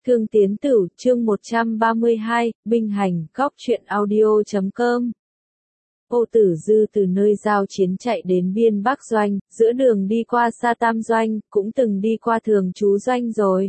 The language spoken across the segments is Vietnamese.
Thương Tiến Tử, chương 132, binh hành, góc truyện audio.com. Ô Tử Dư từ nơi giao chiến chạy đến biên Bắc Doanh, giữa đường đi qua Sa Tam Doanh, cũng từng đi qua Thường Trú Doanh rồi.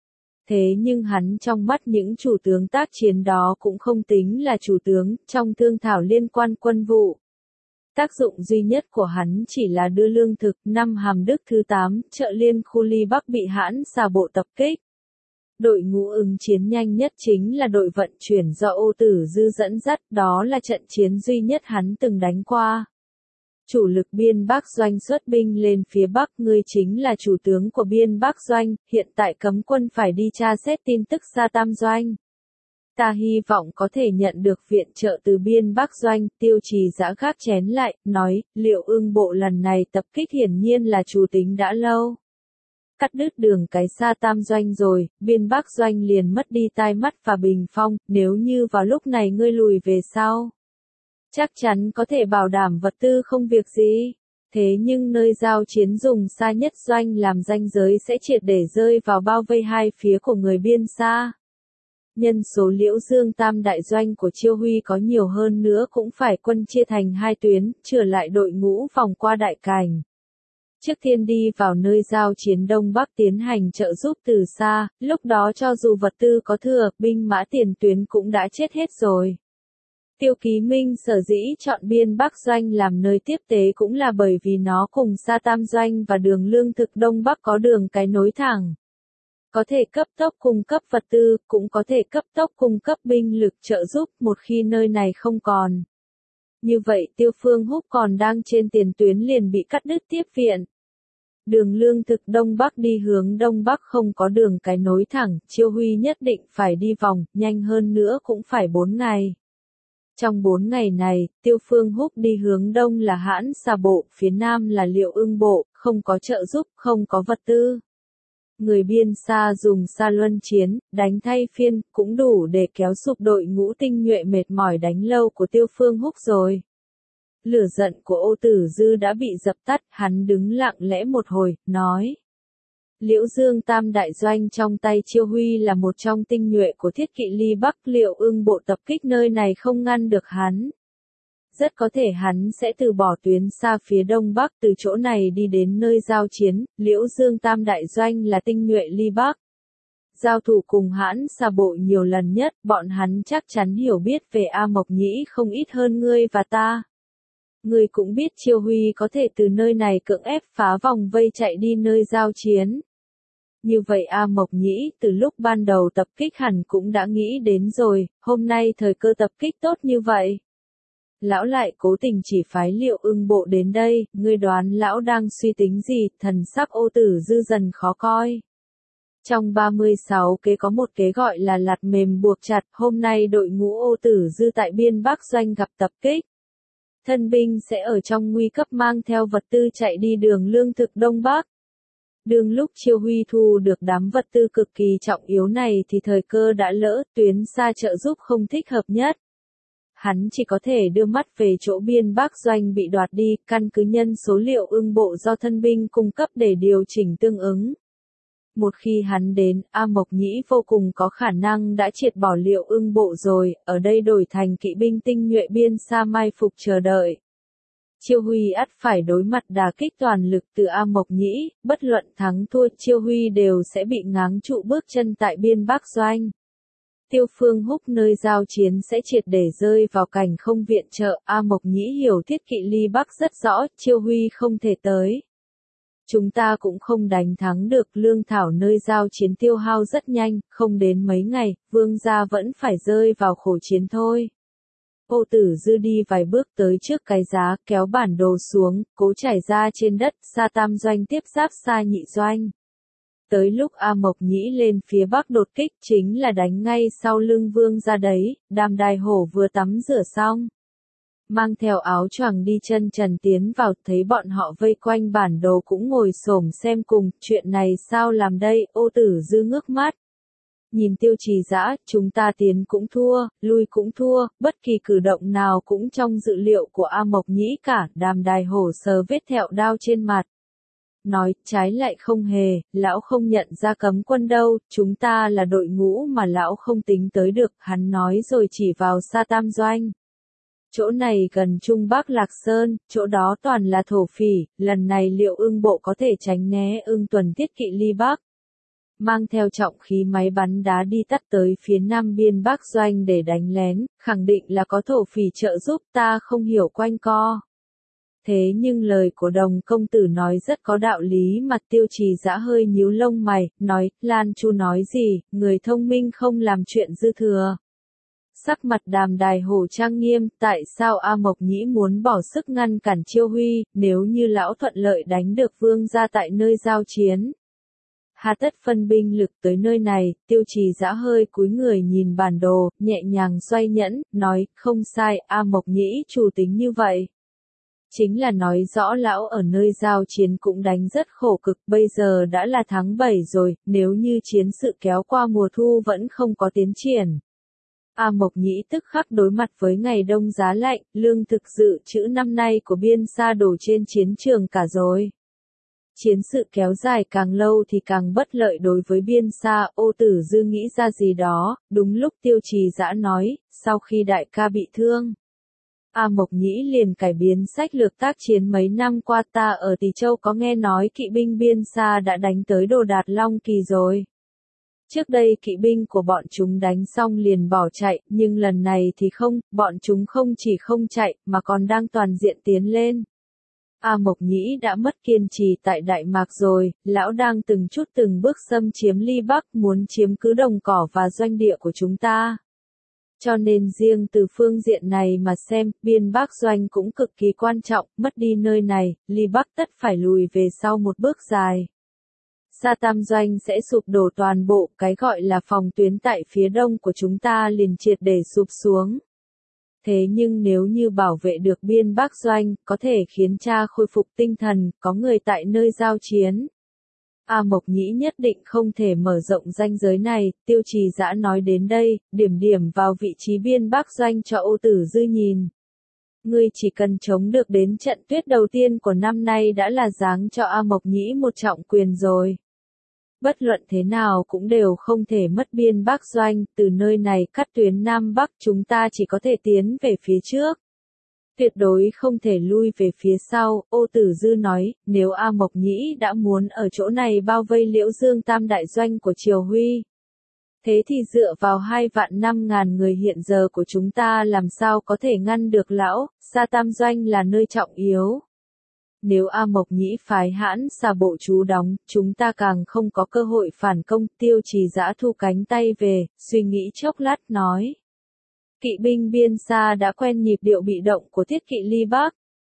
Thế nhưng hắn trong mắt những chủ tướng tác chiến đó cũng không tính là chủ tướng, trong thương thảo liên quan quân vụ. Tác dụng duy nhất của hắn chỉ là đưa lương thực. Năm Hàm Đức thứ 8, chợ Liên khu Ly Bắc bị Hãn Xà bộ tập kích. Đội ngũ ứng chiến nhanh nhất chính là đội vận chuyển do Ô Tử Dư dẫn dắt, đó là trận chiến duy nhất hắn từng đánh qua. Chủ lực biên Bắc Doanh xuất binh lên phía Bắc, ngươi chính là chủ tướng của biên Bắc Doanh, hiện tại cấm quân phải đi tra xét tin tức Sa Tam Doanh. Ta hy vọng có thể nhận được viện trợ từ biên Bắc Doanh. Tiêu Trì Dã gác chén lại, nói, Liệu Ưng bộ lần này tập kích hiển nhiên là chủ tính đã lâu. Cắt đứt đường cái Sa Tam Doanh rồi, biên Bắc Doanh liền mất đi tai mắt và bình phong, nếu như vào lúc này ngươi lùi về sau. Chắc chắn có thể bảo đảm vật tư không việc gì. Thế nhưng nơi giao chiến dùng Sa Nhất Doanh làm ranh giới sẽ triệt để rơi vào bao vây hai phía của người biên Sa. Nhân số Liễu Dương Tam đại doanh của Chiêu Huy có nhiều hơn nữa cũng phải quân chia thành hai tuyến, trở lại đội ngũ vòng qua Đại Cảnh. Trước tiên đi vào nơi giao chiến Đông Bắc tiến hành trợ giúp từ xa, lúc đó cho dù vật tư có thừa, binh mã tiền tuyến cũng đã chết hết rồi. Tiêu Ký Minh sở dĩ chọn biên Bắc Doanh làm nơi tiếp tế cũng là bởi vì nó cùng Sa Tam Doanh và đường lương thực Đông Bắc có đường cái nối thẳng. Có thể cấp tốc cung cấp vật tư, cũng có thể cấp tốc cung cấp binh lực trợ giúp một khi nơi này không còn. Như vậy Tiêu Phương Húc còn đang trên tiền tuyến liền bị cắt đứt tiếp viện. Đường lương thực Đông Bắc đi hướng Đông Bắc không có đường cái nối thẳng, Chiêu Huy nhất định phải đi vòng, nhanh hơn nữa cũng phải 4 ngày. Trong 4 ngày này, Tiêu Phương Húc đi hướng Đông là Hãn Xà bộ, phía Nam là Liệu Ưng bộ, không có trợ giúp, không có vật tư. Người biên Sa dùng Sa luân chiến, đánh thay phiên, cũng đủ để kéo sụp đội ngũ tinh nhuệ mệt mỏi đánh lâu của Tiêu Phương Húc rồi. Lửa giận của Ô Tử Dư đã bị dập tắt, hắn đứng lặng lẽ một hồi, nói. Liễu Dương Tam đại doanh trong tay Chiêu Huy là một trong tinh nhuệ của Thiết Kỵ Ly Bắc, Liệu Ưng bộ tập kích nơi này không ngăn được hắn. Rất có thể hắn sẽ từ bỏ tuyến xa phía Đông Bắc từ chỗ này đi đến nơi giao chiến. Liễu Dương Tam đại doanh là tinh nhuệ Ly Bắc. Giao thủ cùng Hãn Xà bộ nhiều lần nhất, bọn hắn chắc chắn hiểu biết về A Mộc Nhĩ không ít hơn ngươi và ta. Ngươi cũng biết Chiêu Huy có thể từ nơi này cưỡng ép phá vòng vây chạy đi nơi giao chiến. Như vậy A Mộc Nhĩ từ lúc ban đầu tập kích hẳn cũng đã nghĩ đến rồi, hôm nay thời cơ tập kích tốt như vậy. Lão lại cố tình chỉ phái Liệu Ưng bộ đến đây, ngươi đoán lão đang suy tính gì? Thần sắc Ô Tử Dư dần khó coi. Trong 36 kế có một kế gọi là lạt mềm buộc chặt, hôm nay đội ngũ Ô Tử Dư tại biên Bắc Doanh gặp tập kích. Thân binh sẽ ở trong nguy cấp mang theo vật tư chạy đi đường lương thực Đông Bắc. Đương lúc Chiêu Huy thu được đám vật tư cực kỳ trọng yếu này thì thời cơ đã lỡ, tuyến xa trợ giúp không thích hợp nhất. Hắn chỉ có thể đưa mắt về chỗ biên Bắc Doanh bị đoạt đi, căn cứ nhân số Liệu Ưng bộ do thân binh cung cấp để điều chỉnh tương ứng. Một khi hắn đến, A Mộc Nhĩ vô cùng có khả năng đã triệt bỏ Liệu Ưng bộ rồi, ở đây đổi thành kỵ binh tinh nhuệ biên Sa mai phục chờ đợi. Chiêu Huy ắt phải đối mặt đả kích toàn lực từ A Mộc Nhĩ, bất luận thắng thua Chiêu Huy đều sẽ bị ngáng trụ bước chân tại biên Bắc Doanh. Tiêu Phương Húc nơi giao chiến sẽ triệt để rơi vào cảnh không viện trợ, A Mộc Nhĩ hiểu Thiết Kỵ Ly Bắc rất rõ, Chiêu Huy không thể tới. Chúng ta cũng không đánh thắng được, lương thảo nơi giao chiến tiêu hao rất nhanh, không đến mấy ngày, vương gia vẫn phải rơi vào khổ chiến thôi. Ô Tử Dư đi vài bước tới trước cái giá, kéo bản đồ xuống, cố trải ra trên đất, Sa Tam Doanh tiếp giáp Sa Nhị Doanh. Tới lúc A Mộc Nhĩ lên phía Bắc đột kích chính là đánh ngay sau lưng vương gia đấy. Đàm Đài Hổ vừa tắm rửa xong, mang theo áo choàng đi chân trần tiến vào, thấy bọn họ vây quanh bản đồ cũng ngồi xổm xem cùng, chuyện này sao làm đây? Ô Tử Dư ngước mắt. Nhìn Tiêu Trì Dã, chúng ta tiến cũng thua, lui cũng thua, bất kỳ cử động nào cũng trong dự liệu của A Mộc Nhĩ cả. Đàm Đài Hổ sờ vết thẹo đao trên mặt. nói, trái lại không hề, lão không nhận ra cấm quân đâu, chúng ta là đội ngũ mà lão không tính tới được, hắn nói rồi chỉ vào Sa Tam Doanh. Chỗ này gần Trung Bắc Lạc Sơn, chỗ đó toàn là thổ phỉ, lần này liệu Ưng bộ có thể tránh né Ưng tuần tiết kỵ ly Bắc? Mang theo trọng khí máy bắn đá đi tắt tới phía nam biên Bắc Doanh để đánh lén, khẳng định là có thổ phỉ trợ giúp, ta không hiểu quanh co. Thế nhưng lời của Đồng công tử nói rất có đạo lý, mặt Tiêu Trì Dã hơi nhíu lông mày, nói, Lan Chu nói gì, người thông minh không làm chuyện dư thừa. Sắc mặt Đàm Đài Hổ trang nghiêm, tại sao A Mộc Nhĩ muốn bỏ sức ngăn cản Chiêu Huy, nếu như lão thuận lợi đánh được vương gia tại nơi giao chiến. Hà tất phân binh lực tới nơi này, Tiêu Trì Dã hơi cúi người nhìn bản đồ, nhẹ nhàng xoay nhẫn, nói, không sai, A Mộc Nhĩ chủ tính như vậy. Chính là nói rõ lão ở nơi giao chiến cũng đánh rất khổ cực, bây giờ đã là tháng 7 rồi, nếu như chiến sự kéo qua mùa thu vẫn không có tiến triển. A Mộc Nhĩ tức khắc đối mặt với ngày đông giá lạnh, lương thực dự trữ năm nay của biên xa đổ trên chiến trường cả rồi. Chiến sự kéo dài càng lâu thì càng bất lợi đối với biên xa, Ô Tử Dư nghĩ ra gì đó, đúng lúc Tiêu Trì Dã nói, sau khi đại ca bị thương. A Mộc Nhĩ liền cải biến sách lược tác chiến mấy năm qua, ta ở Tỳ Châu có nghe nói kỵ binh biên xa đã đánh tới Đồ Đạt Long Kỳ rồi. Trước đây kỵ binh của bọn chúng đánh xong liền bỏ chạy, nhưng lần này thì không, bọn chúng không chỉ không chạy, mà còn đang toàn diện tiến lên. A Mộc Nhĩ đã mất kiên trì tại Đại Mạc rồi, lão đang từng chút từng bước xâm chiếm Ly Bắc, muốn chiếm cứ đồng cỏ và doanh địa của chúng ta. Cho nên riêng từ phương diện này mà xem, biên Bắc Doanh cũng cực kỳ quan trọng, mất đi nơi này, Ly Bắc tất phải lùi về sau một bước dài. Sa Tam Doanh sẽ sụp đổ toàn bộ, cái gọi là phòng tuyến tại phía đông của chúng ta liền triệt để sụp xuống. Thế nhưng nếu như bảo vệ được biên Bắc Doanh, có thể khiến cha khôi phục tinh thần, có người tại nơi giao chiến. A Mộc Nhĩ nhất định không thể mở rộng ranh giới này, Tiêu Trì Dã nói đến đây, điểm vào vị trí biên Bắc Doanh cho Ô Tử Dư nhìn. Ngươi chỉ cần chống được đến trận tuyết đầu tiên của năm nay đã là giáng cho A Mộc Nhĩ một trọng quyền rồi. Bất luận thế nào cũng đều không thể mất biên Bắc Doanh, từ nơi này cắt tuyến Nam Bắc chúng ta chỉ có thể tiến về phía trước. Tuyệt đối không thể lui về phía sau, Ô Tử Dư nói, nếu A Mộc Nhĩ đã muốn ở chỗ này bao vây Liễu Dương Tam đại doanh của Triều Huy. Thế thì dựa vào 2.500.000 người hiện giờ của chúng ta làm sao có thể ngăn được lão, Sa Tam doanh là nơi trọng yếu. Nếu A Mộc Nhĩ phái Hãn Xà bộ trú đóng, chúng ta càng không có cơ hội phản công. Tiêu Trì Dã thu cánh tay về, suy nghĩ chốc lát nói. Kỵ binh biên xa đã quen nhịp điệu bị động của thiết kỵ Ly Bắc.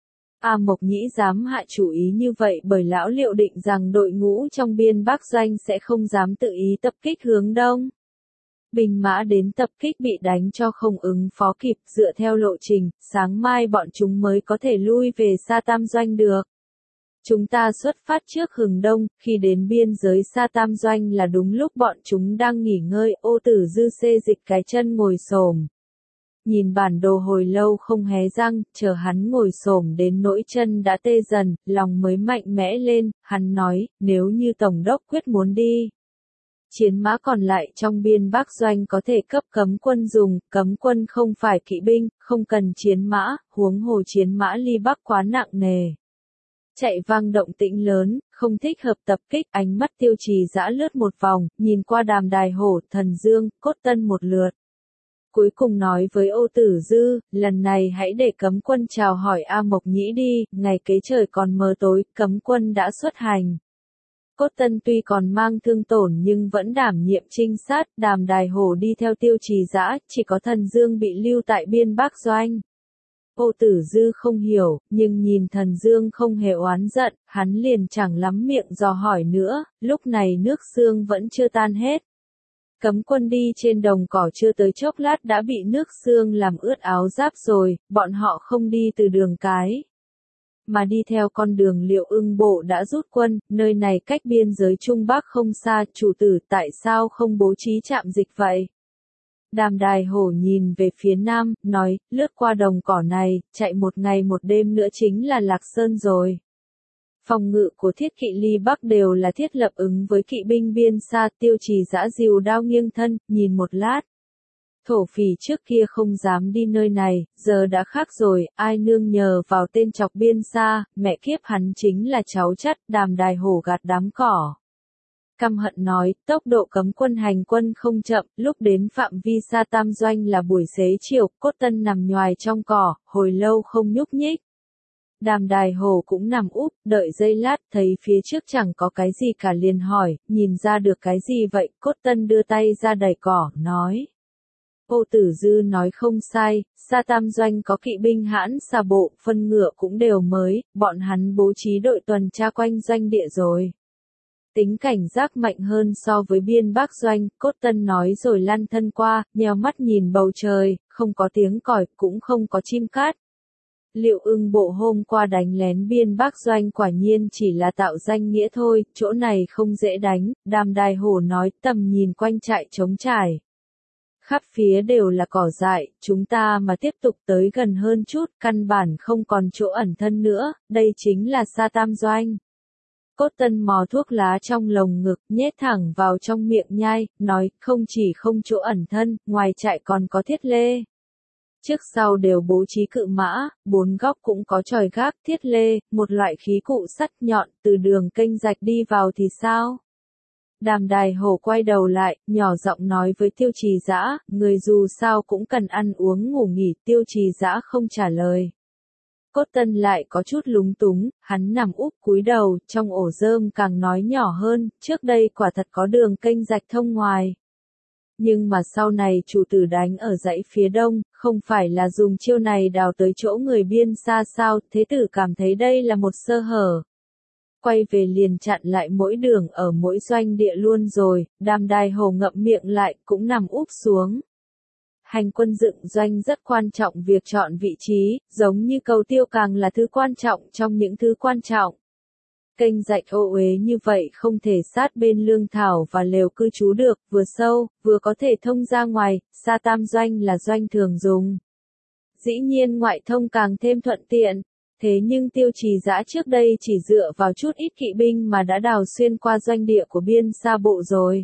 A Mộc Nhĩ dám hạ chủ ý như vậy bởi lão liệu định rằng đội ngũ trong biên Bắc Doanh sẽ không dám tự ý tập kích hướng đông. Binh mã đến tập kích bị đánh cho không ứng phó kịp, dựa theo lộ trình, sáng mai bọn chúng mới có thể lui về Sa Tam Doanh được. Chúng ta xuất phát trước hướng đông, khi đến biên giới Sa Tam Doanh là đúng lúc bọn chúng đang nghỉ ngơi. Ô Tử Dư xê dịch cái chân ngồi xổm. Nhìn bản đồ hồi lâu không hé răng, chờ hắn ngồi xổm đến nỗi chân đã tê dần, lòng mới mạnh mẽ lên, hắn nói, nếu như Tổng đốc quyết muốn đi. Chiến mã còn lại trong biên Bắc Doanh có thể cấp cấm quân dùng, cấm quân không phải kỵ binh, không cần chiến mã, huống hồ chiến mã Ly Bắc quá nặng nề. Chạy vang động tĩnh lớn, không thích hợp tập kích, ánh mắt Tiêu Trì Dã lướt một vòng, nhìn qua Đàm Đài Hổ, Thần Dương, Cốt Tân một lượt. Cuối cùng nói với Ô Tử Dư, lần này hãy để cấm quân chào hỏi A Mộc Nhĩ đi, ngày kế trời còn mờ tối, cấm quân đã xuất hành. Cốt Tân tuy còn mang thương tổn nhưng vẫn đảm nhiệm trinh sát, Đàm Đài Hổ đi theo Tiêu Trì Dã, chỉ có Thần Dương bị lưu tại biên Bắc Doanh. Ô Tử Dư không hiểu, nhưng nhìn Thần Dương không hề oán giận, hắn liền chẳng lắm miệng dò hỏi nữa, lúc này nước sương vẫn chưa tan hết. Cấm quân đi trên đồng cỏ chưa tới chốc lát đã bị nước sương làm ướt áo giáp rồi, bọn họ không đi từ đường cái, mà đi theo con đường Liệu Ưng bộ đã rút quân, nơi này cách biên giới Trung Bắc không xa, chủ tử tại sao không bố trí trạm dịch vậy? Đàm Đài Hổ nhìn về phía nam, nói, lướt qua đồng cỏ này, chạy một ngày một đêm nữa chính là Lạc Sơn rồi. Phòng ngự của Thiết Kỵ Ly Bắc đều là thiết lập ứng với kỵ binh biên xa. Tiêu Trì Dã dìu đao nghiêng thân, nhìn một lát. Thổ phỉ trước kia không dám đi nơi này, giờ đã khác rồi, ai nương nhờ vào tên chọc biên xa, mẹ kiếp hắn chính là cháu chắt, Đàm Đài Hổ gạt đám cỏ. Căm hận nói, tốc độ cấm quân hành quân không chậm, lúc đến phạm vi Sa Tam Doanh là buổi xế chiều, Cốt Tân nằm nhoài trong cỏ, hồi lâu không nhúc nhích. Đàm Đài Hổ cũng nằm úp, đợi giây lát, thấy phía trước chẳng có cái gì cả liền hỏi, nhìn ra được cái gì vậy, Cốt Tân đưa tay ra đẩy cỏ, nói. Ô Tử Dư nói không sai, Sa Tam Doanh có kỵ binh hãn xà bộ, phân ngựa cũng đều mới, bọn hắn bố trí đội tuần tra quanh doanh địa rồi. Tính cảnh giác mạnh hơn so với biên Bắc Doanh, Cốt Tân nói rồi lăn thân qua, nheo mắt nhìn bầu trời, không có tiếng còi, cũng không có chim cát. Liệu Ưng bộ hôm qua đánh lén biên Bắc Doanh quả nhiên chỉ là tạo danh nghĩa thôi, chỗ này không dễ đánh, Đàm Đài Hổ nói, tầm nhìn quanh trại trống trải. Khắp phía đều là cỏ dại, chúng ta mà tiếp tục tới gần hơn chút, căn bản không còn chỗ ẩn thân nữa, đây chính là Sa Tam Doanh. Cốt Tân mò thuốc lá trong lồng ngực, nhét thẳng vào trong miệng nhai, nói, không chỉ không chỗ ẩn thân, ngoài trại còn có thiết lê. Trước sau đều bố trí cự mã, bốn góc cũng có chòi gác, thiết lê, một loại khí cụ sắt nhọn, từ đường kênh rạch đi vào thì sao? Đàm Đài Hổ quay đầu lại, nhỏ giọng nói với Tiêu Trì Dã, người dù sao cũng cần ăn uống ngủ nghỉ, Tiêu Trì Dã không trả lời. Cốt Tân lại có chút lúng túng, hắn nằm úp cúi đầu, trong ổ rơm càng nói nhỏ hơn, trước đây quả thật có đường kênh rạch thông ngoài. Nhưng mà sau này chủ tử đánh ở dãy phía đông, không phải là dùng chiêu này đào tới chỗ người biên xa sao, thế tử cảm thấy đây là một sơ hở. Quay về liền chặn lại mỗi đường ở mỗi doanh địa luôn rồi, Đàm Đài Hổ ngậm miệng lại, cũng nằm úp xuống. Hành quân dựng doanh rất quan trọng, việc chọn vị trí, giống như cầu tiêu càng là thứ quan trọng trong những thứ quan trọng. Kênh rạch ô uế như vậy không thể sát bên lương thảo và lều cư trú được, vừa sâu, vừa có thể thông ra ngoài, Sa Tam Doanh là doanh thường dùng. Dĩ nhiên ngoại thông càng thêm thuận tiện. Thế nhưng Tiêu Trì Dã trước đây chỉ dựa vào chút ít kỵ binh mà đã đào xuyên qua doanh địa của biên xa bộ rồi.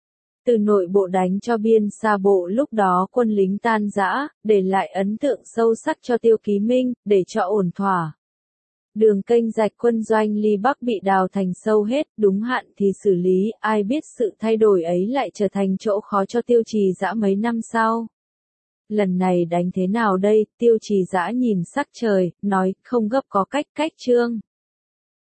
Từ nội bộ đánh cho biên xa bộ lúc đó quân lính tan rã, để lại ấn tượng sâu sắc cho Tiêu Ký Minh, để cho ổn thỏa. Đường kênh rạch quân doanh Ly Bắc bị đào thành sâu hết, đúng hạn thì xử lý, ai biết sự thay đổi ấy lại trở thành chỗ khó cho Tiêu Trì Dã mấy năm sau. Lần này đánh thế nào đây, Tiêu Trì Dã nhìn sắc trời, nói, không gấp có cách chương.